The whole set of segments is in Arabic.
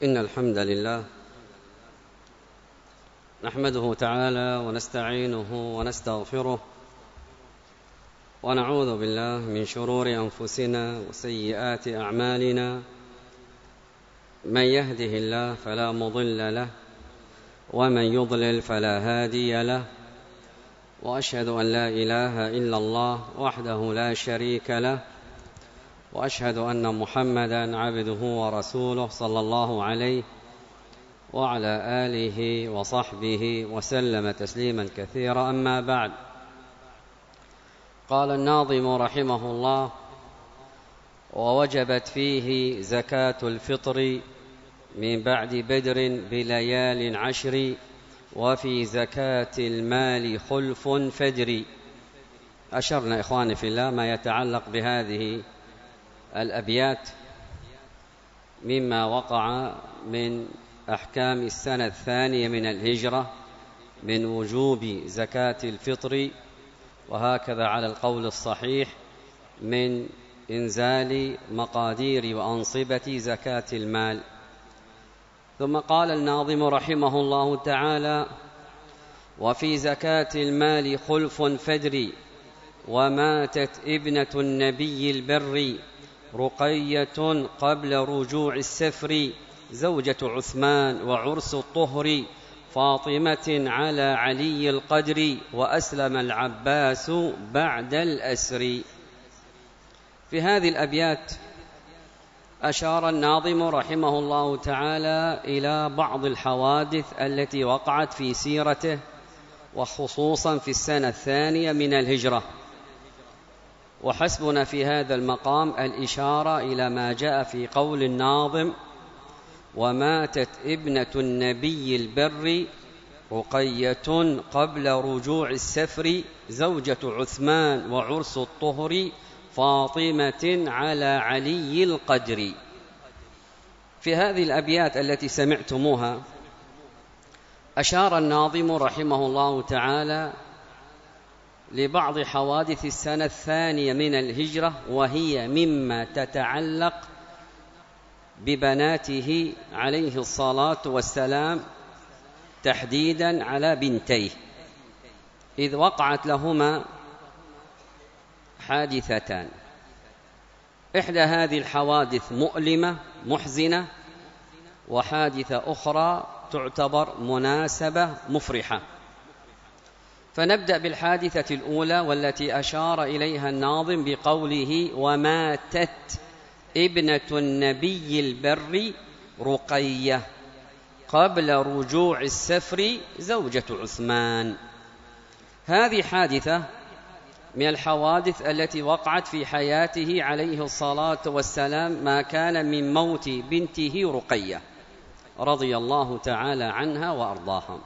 إن الحمد لله نحمده تعالى ونستعينه ونستغفره ونعوذ بالله من شرور أنفسنا وسيئات أعمالنا. من يهده الله فلا مضل له ومن يضلل فلا هادي له، وأشهد أن لا إله إلا الله وحده لا شريك له، وأشهد أن محمدًا عبده ورسوله صلى الله عليه وعلى آله وصحبه وسلم تسليمًا كثيرًا. أما بعد، قال الناظم رحمه الله: ووجبت فيه زكاة الفطر من بعد بدر بليال عشر، وفي زكاة المال خلف فجر. أشرنا إخواني في الله ما يتعلق بهذه الأبيات مما وقع من أحكام السنة الثانية من الهجرة من وجوب زكاة الفطر، وهكذا على القول الصحيح من إنزال مقادير وأنصبة زكاة المال. ثم قال الناظم رحمه الله تعالى: وفي زكاة المال خلف فجر، وماتت ابنة النبي البر، رقية قبل رجوع السفر، زوجة عثمان وعرس الطهر، فاطمة على علي القدر، وأسلم العباس بعد الأسر. في هذه الأبيات أشار الناظم رحمه الله تعالى إلى بعض الحوادث التي وقعت في سيرته، وخصوصا في السنة الثانية من الهجرة. وحسبنا في هذا المقام الإشارة إلى ما جاء في قول الناظم: وماتت ابنة النبي البر، رقية قبل رجوع السفر، زوجة عثمان وعرس الطهر، فاطمة على علي القدر. في هذه الأبيات التي سمعتموها أشار الناظم رحمه الله تعالى لبعض حوادث السنة الثانية من الهجرة، وهي مما تتعلق ببناته عليه الصلاة والسلام، تحديدا على بنتيه، إذ وقعت لهما حادثتان. إحدى هذه الحوادث مؤلمة محزنة، وحادثة أخرى تعتبر مناسبة مفرحة. فنبدأ بالحادثة الأولى والتي أشار إليها الناظم بقوله: وماتت ابنة النبي البر، رقية قبل رجوع السفر، زوجة عثمان. هذه حادثة من الحوادث التي وقعت في حياته عليه الصلاة والسلام، ما كان من موت بنته رقية رضي الله تعالى عنها وأرضاها.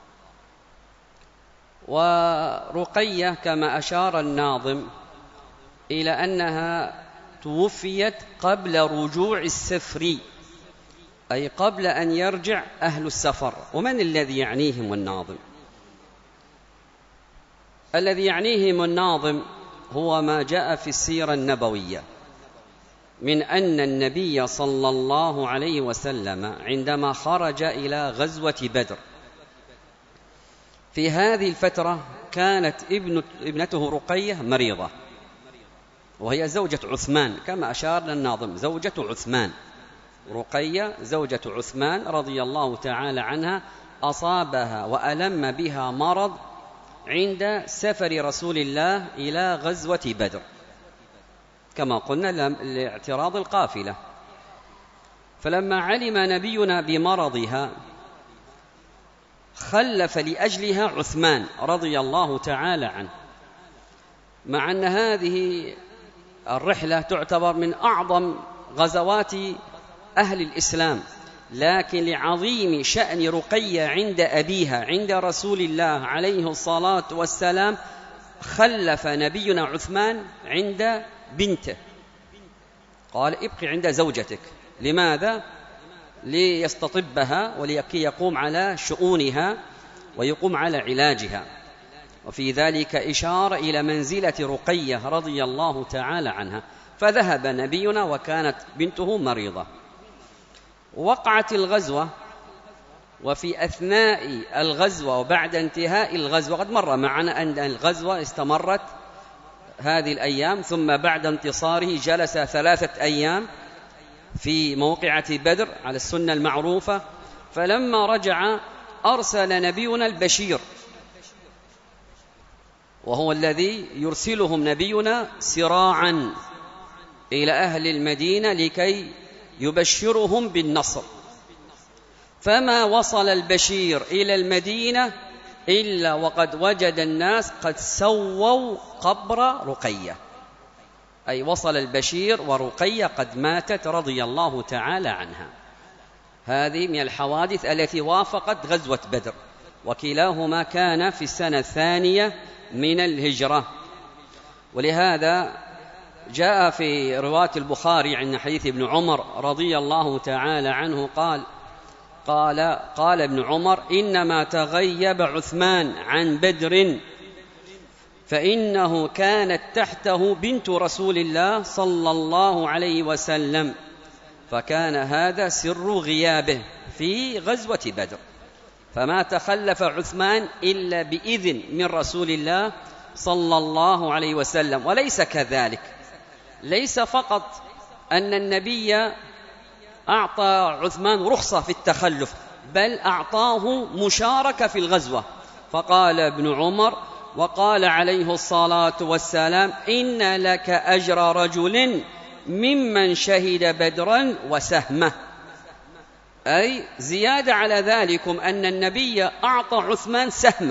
ورقية كما أشار الناظم إلى أنها توفيت قبل رجوع السفر، أي قبل أن يرجع أهل السفر. ومن الذي يعنيهم الناظم؟ الذي يعنيهم الناظم هو ما جاء في السيرة النبوية من أن النبي صلى الله عليه وسلم عندما خرج إلى غزوة بدر، في هذه الفترة كانت ابنته رقية مريضة، وهي زوجة عثمان كما أشار الناظم، زوجة عثمان. رقية زوجة عثمان رضي الله تعالى عنها أصابها وألم بها مرض عند سفر رسول الله إلى غزوة بدر، كما قلنا لاعتراض القافلة. فلما علم نبينا بمرضها خلف لأجلها عثمان رضي الله تعالى عنه، مع أن هذه الرحلة تعتبر من أعظم غزوات أهل الإسلام، لكن لعظيم شأن رقية عند أبيها عند رسول الله عليه الصلاة والسلام خلف نبينا عثمان عند بنته، قال: ابقي عند زوجتك. لماذا؟ ليستطبها ولكي يقوم على شؤونها ويقوم على علاجها. وفي ذلك إشارة إلى منزلة رقية رضي الله تعالى عنها. فذهب نبينا وكانت بنته مريضة. وقعت الغزوة، وفي أثناء الغزوة وبعد انتهاء الغزوة، قد مر معنا أن الغزوة استمرت هذه الأيام، ثم بعد انتصاره جلس 3 أيام في موقعة بدر على السنة المعروفة. فلما رجع أرسل نبينا البشير، وهو الذي يرسلهم نبينا سراعا إلى أهل المدينة لكي يبشرهم بالنصر. فما وصل البشير إلى المدينة إلا وقد وجد الناس قد سووا قبر رقية، أي وصل البشير ورقية قد ماتت رضي الله تعالى عنها. هذه من الحوادث التي وافقت غزوة بدر، وكلاهما كان في السنة 2 من الهجرة. ولهذا جاء في رواية البخاري عن حديث ابن عمر رضي الله تعالى عنه قال ابن عمر: إنما تغيب عثمان عن بدر فإنه كانت تحته بنت رسول الله صلى الله عليه وسلم، فكان هذا سر غيابه في غزوة بدر، فما تخلف عثمان إلا بإذن من رسول الله صلى الله عليه وسلم. وليس كذلك، ليس فقط أن النبي أعطى عثمان رخصة في التخلف، بل أعطاه مشاركة في الغزوة. فقال ابن عمر وقال عليه الصلاة والسلام: إن لك أجر رجل ممن شهد بدرا وسهمه، أي زيادة على ذلكم أن النبي أعطى عثمان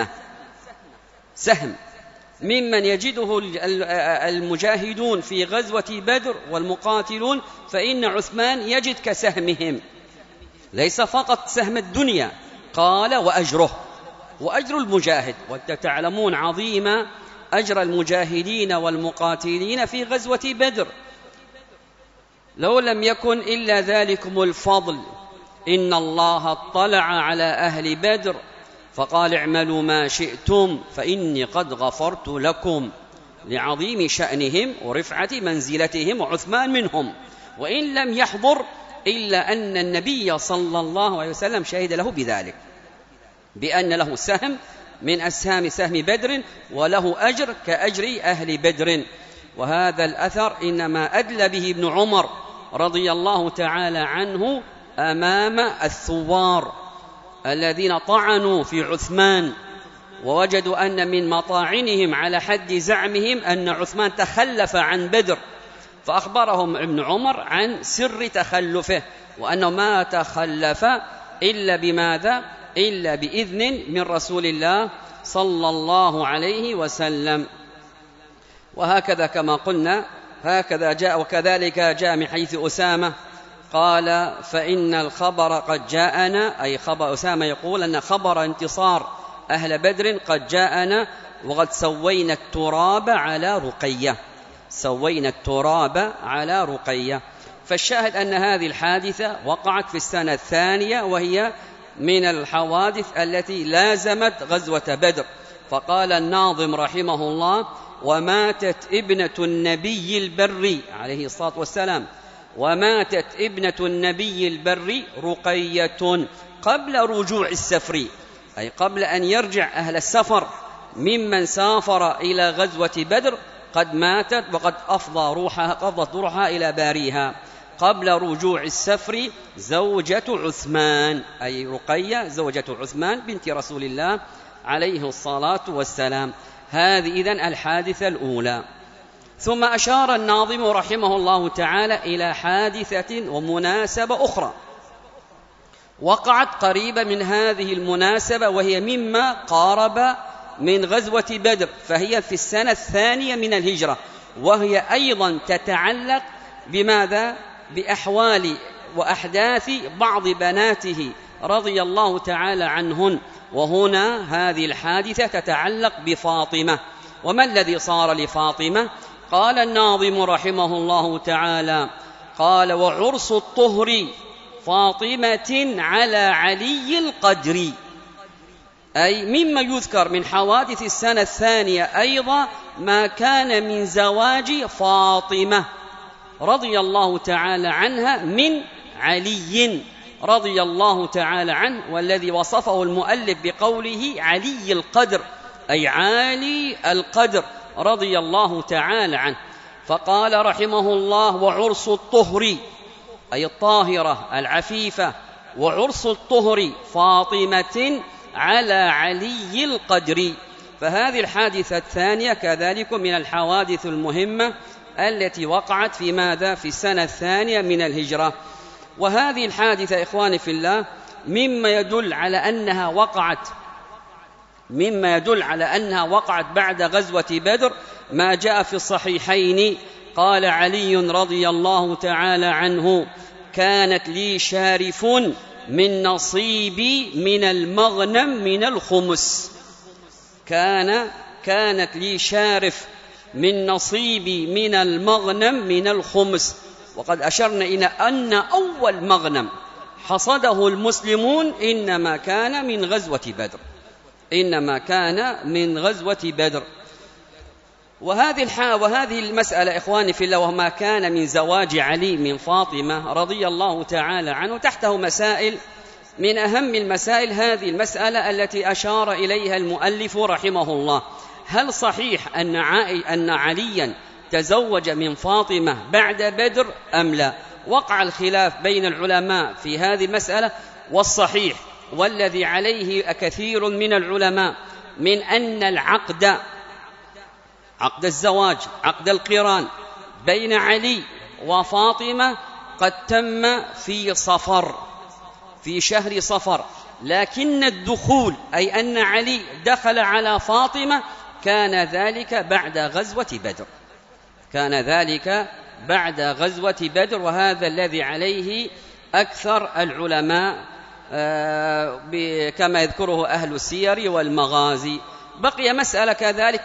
سهم ممن يجده المجاهدون في غزوة بدر والمقاتلون، فإن عثمان يجد كسهمهم، ليس فقط سهم الدنيا، قال وأجر المجاهد. وتعلمون عظيم أجر المجاهدين والمقاتلين في غزوة بدر. لو لم يكن إلا ذلكم الفضل، إن الله اطلع على أهل بدر فقال: اعملوا ما شئتم فإني قد غفرت لكم، لعظيم شأنهم ورفعة منزلتهم، وعثمان منهم، وإن لم يحضر إلا أن النبي صلى الله عليه وسلم شهد له بذلك، بأن له سهم من أسهام سهم بدر، وله أجر كأجر أهل بدر. وهذا الأثر إنما أدلى به ابن عمر رضي الله تعالى عنه أمام الثوار الذين طعنوا في عثمان، ووجدوا أن من مطاعنهم على حد زعمهم أن عثمان تخلف عن بدر، فأخبرهم ابن عمر عن سر تخلفه، وأنه ما تخلف إلا بماذا؟ إلا بإذن من رسول الله صلى الله عليه وسلم. وهكذا كما قلنا هكذا جاء. وكذلك جاء من حديث أسامة قال: فإن الخبر قد جاءنا، أي خبر أسامة يقول أن خبر انتصار أهل بدر قد جاءنا، وقد سوينا التراب على رقية. فالشاهد أن هذه الحادثة وقعت في السنة 2، وهي من الحوادث التي لازمت غزوة بدر. فقال الناظم رحمه الله: وماتت ابنة النبي البر عليه الصلاة والسلام، وماتت ابنة النبي البر رقية قبل رجوع السفر، أي قبل أن يرجع أهل السفر ممن سافر إلى غزوة بدر قد ماتت، وقد قضت روحها إلى باريها قبل رجوع السفر، زوجة عثمان، أي رقية زوجة عثمان بنت رسول الله عليه الصلاة والسلام. هذه إذن الحادثة الأولى. ثم أشار الناظم رحمه الله تعالى إلى حادثة ومناسبة أخرى وقعت قريبة من هذه المناسبة، وهي مما قارب من غزوة بدر، فهي في السنة 2 من الهجرة، وهي أيضا تتعلق بماذا؟ بأحوال وأحداث بعض بناته رضي الله تعالى عنهن. وهنا هذه الحادثة تتعلق بفاطمة. وما الذي صار لفاطمة؟ قال الناظم رحمه الله تعالى: قال: وعرس الطهر فاطمة على علي القدر، أي مما يذكر من حوادث السنة 2 أيضا ما كان من زواج فاطمة رضي الله تعالى عنها من علي رضي الله تعالى عنه، والذي وصفه المؤلف بقوله علي القدر، أي عالي القدر رضي الله تعالى عنه. فقال رحمه الله: وعرس الطهر، أي الطاهرة العفيفة، وعرس الطهر فاطمة على علي القدر. فهذه الحادثة الثانية كذلك من الحوادث المهمة التي وقعت في ماذا؟ في السنة الثانية من الهجرة. وهذه الحادثة إخواني في الله مما يدل على أنها وقعت بعد غزوة بدر ما جاء في الصحيحين. قال علي رضي الله تعالى عنه: كانت لي شارف من نصيبي من المغنم من الخمس. كانت لي شارف من نصيبي من المغنم من الخمس. وقد أشرنا إلى أن أول مغنم حصده المسلمون إنما كان من غزوة بدر. وهذه المسألة إخواني في الله، وما كان من زواج علي من فاطمة رضي الله تعالى عنه، تحته مسائل. من أهم المسائل هذه المسألة التي أشار إليها المؤلف رحمه الله: هل صحيح أن عليا تزوج من فاطمة بعد بدر أم لا؟ وقع الخلاف بين العلماء في هذه المسألة، والصحيح والذي عليه كثير من العلماء من أن عقد الزواج، عقد القران بين علي وفاطمة قد تم في شهر صفر، لكن الدخول، أي أن علي دخل على فاطمة، كان ذلك بعد غزوة بدر. وهذا الذي عليه أكثر العلماء كما يذكره أهل السير والمغازي. بقي مسألة كذلك: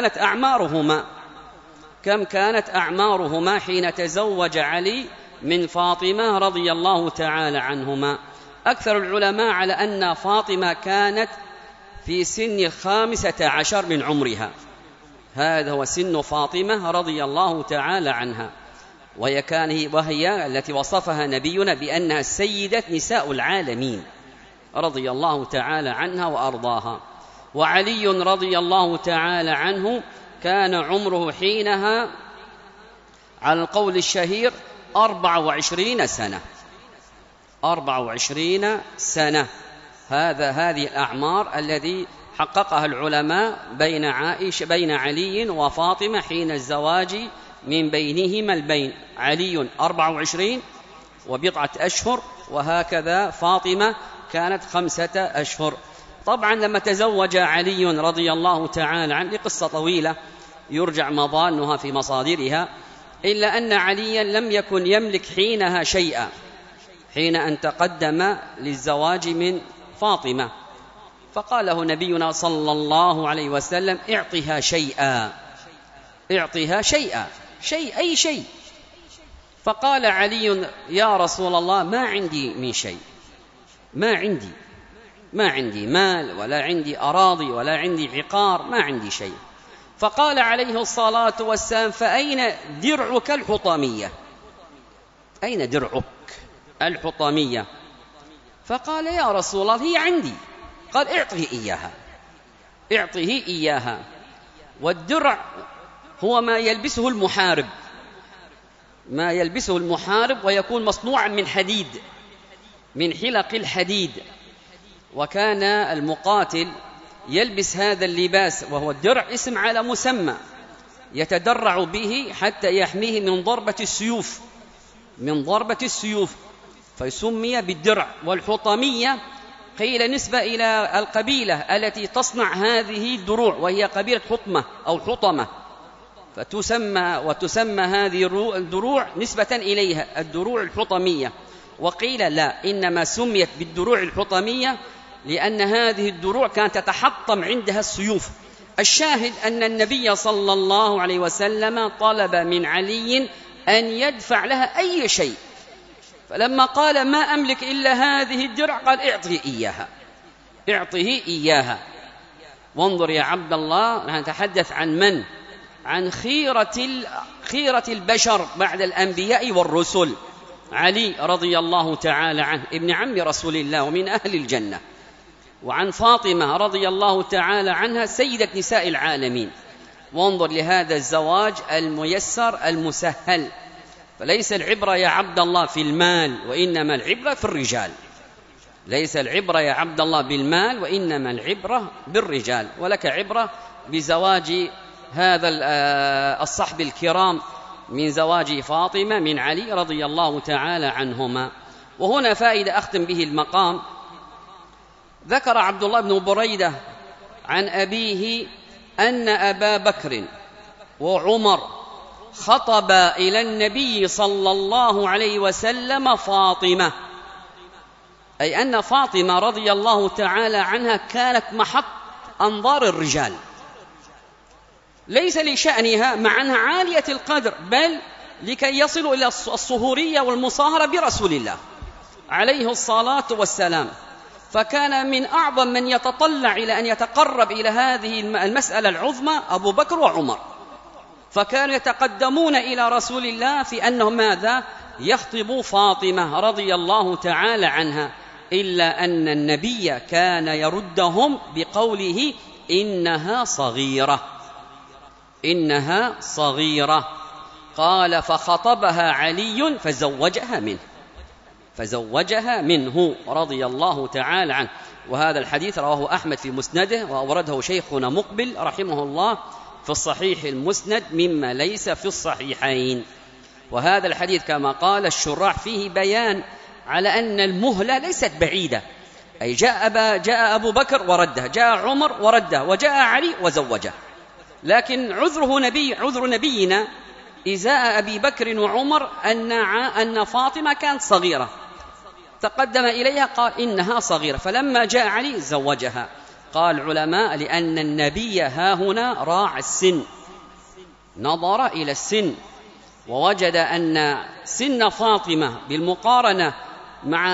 كم كانت أعمارهما حين تزوج علي من فاطمة رضي الله تعالى عنهما؟ أكثر العلماء على أن فاطمة كانت في سن 15 من عمرها، هذا هو سن فاطمة رضي الله تعالى عنها، وهي التي وصفها نبينا بأنها سيدة نساء العالمين رضي الله تعالى عنها وأرضاها. وعلي رضي الله تعالى عنه كان عمره حينها على القول الشهير 24 سنة. هذه الأعمار الذي حققها العلماء بين علي وفاطمة حين الزواج من بينهما البين. علي 24 وبضعة أشهر، وهكذا فاطمة كانت 5 أشهر. طبعا لما تزوج علي رضي الله تعالى عنه، لقصة طويلة يرجع مضانها في مصادرها، إلا أن عليا لم يكن يملك حينها شيئا حين أن تقدم للزواج من فاطمة، فقال له نبينا صلى الله عليه وسلم: اعطها شيئا، أي شيء. فقال علي: يا رسول الله، ما عندي من شيء، ما عندي مال، ولا عندي أراضي، ولا عندي عقار، ما عندي شيء. فقال عليه الصلاة والسلام: فأين درعك الحطامية؟ أين درعك الحطامية؟ فقال: يا رسول الله، هي عندي. قال: اعطه إياها. والدرع هو ما يلبسه المحارب، ويكون مصنوعا من حديد، من حلق الحديد. وكان المقاتل يلبس هذا اللباس، وهو الدرع اسم على مسمى، يتدرع به حتى يحميه من ضربة السيوف، فيسمي بالدرع. والحطمية قيل نسبة إلى القبيلة التي تصنع هذه الدروع، وهي قبيلة حطمة أو حطمة، وتسمى هذه الدروع نسبة إليها الدروع الحطمية. وقيل لا، إنما سميت بالدروع الحطمية لأن هذه الدروع كانت تتحطم عندها السيوف. الشاهد أن النبي صلى الله عليه وسلم طلب من علي أن يدفع لها أي شيء، فلما قال: ما أملك إلا هذه الدرع، قال: اعطه إياها. وانظر يا عبد الله، نتحدث عن من؟ عن خيرة البشر بعد الأنبياء والرسل، علي رضي الله تعالى عنه ابن عم رسول الله ومن أهل الجنة، وعن فاطمة رضي الله تعالى عنها سيدة نساء العالمين. وانظر لهذا الزواج الميسر المسهل. فليس العبرة يا عبد الله في المال، وإنما العبرة في الرجال. ليس العبرة يا عبد الله بالمال، وإنما العبرة بالرجال. ولك عبرة بزواج هذا الصحب الكرام من زواج فاطمة من علي رضي الله تعالى عنهما. وهنا فائدة أختم به المقام. ذكر عبد الله بن بريدة عن أبيه أن أبا بكر وعمر خطبا إلى النبي صلى الله عليه وسلم فاطمة، أي أن فاطمة رضي الله تعالى عنها كانت محط أنظار الرجال، ليس لشأنها مع أنها عالية القدر، بل لكي يصلوا إلى الصهورية والمصاهرة برسول الله عليه الصلاة والسلام. فكان من أعظم من يتطلع إلى أن يتقرب إلى هذه المسألة العظمى أبو بكر وعمر، فكانوا يتقدمون إلى رسول الله في أنهم ماذا؟ يخطبوا فاطمة رضي الله تعالى عنها، إلا أن النبي كان يردهم بقوله إنها صغيرة، إنها صغيرة. قال فخطبها علي فزوجها منه رضي الله تعالى عنه. وهذا الحديث رواه أحمد في مسنده، وأورده شيخنا مقبل رحمه الله في الصحيح المسند مما ليس في الصحيحين. وهذا الحديث كما قال الشراح فيه بيان على أن المهلة ليست بعيدة، أي جاء أبو بكر ورده، جاء عمر ورده، وجاء علي وزوجه. لكن عذر نبينا إزاء أبي بكر وعمر أن فاطمة كانت صغيرة، تقدم إليها قال إنها صغيرة، فلما جاء علي زوجها. قال العلماء لأن النبي ها هنا راعى السن، نظر إلى السن ووجد أن سن فاطمة بالمقارنة مع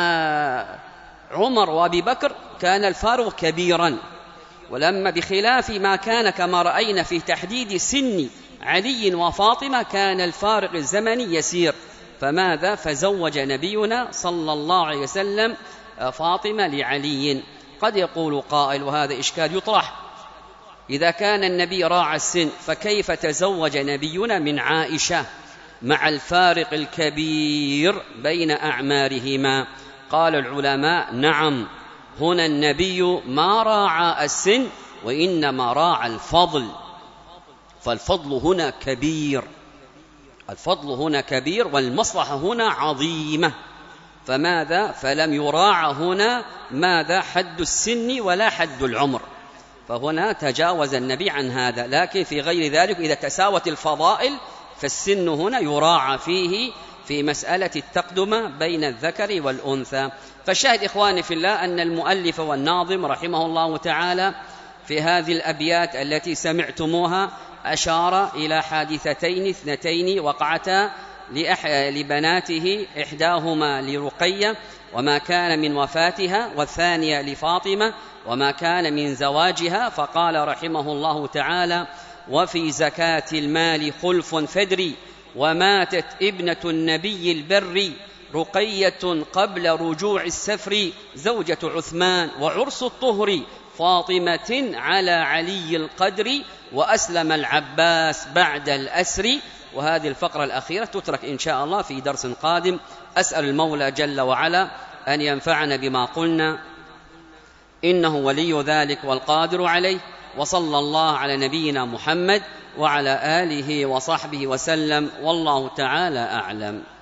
عمر وأبي بكر كان الفارق كبيرا، ولما بخلاف ما كان كما رأينا في تحديد سن علي وفاطمة كان الفارق الزمني يسير. فماذا؟ فزوج نبينا صلى الله عليه وسلم فاطمة لعلي. قد يقول قائل وهذا إشكال يطرح، إذا كان النبي راعى السن فكيف تزوج نبينا من عائشة مع الفارق الكبير بين أعمارهما؟ قال العلماء نعم، هنا النبي ما راعى السن وإنما راعى الفضل، فالفضل هنا كبير، الفضل هنا كبير والمصلحة هنا عظيمة. فماذا؟ فلم يراعى هنا ماذا؟ حد السن ولا حد العمر، فهنا تجاوز النبي عن هذا. لكن في غير ذلك إذا تساوت الفضائل فالسن هنا يراعى فيه في مسألة التقدمة بين الذكر والأنثى. فالشاهد إخواني في الله أن المؤلف والناظم رحمه الله تعالى في هذه الأبيات التي سمعتموها أشار إلى حادثتين اثنتين وقعتا لبناته، إحداهما لرقية وما كان من وفاتها، والثانية لفاطمة وما كان من زواجها. فقال رحمه الله تعالى وفي زكاة المال خلف فدري، وماتت ابنة النبي البر، رقية قبل رجوع السفر، زوجة عثمان وعرس الطهر، فاطمة على علي القدر، وأسلم العباس بعد الأسر. وهذه الفقرة الأخيرة تترك إن شاء الله في درس قادم. أسأل المولى جل وعلا أن ينفعنا بما قلنا، إنه ولي ذلك والقادر عليه. وصلى الله على نبينا محمد وعلى آله وصحبه وسلم، والله تعالى أعلم.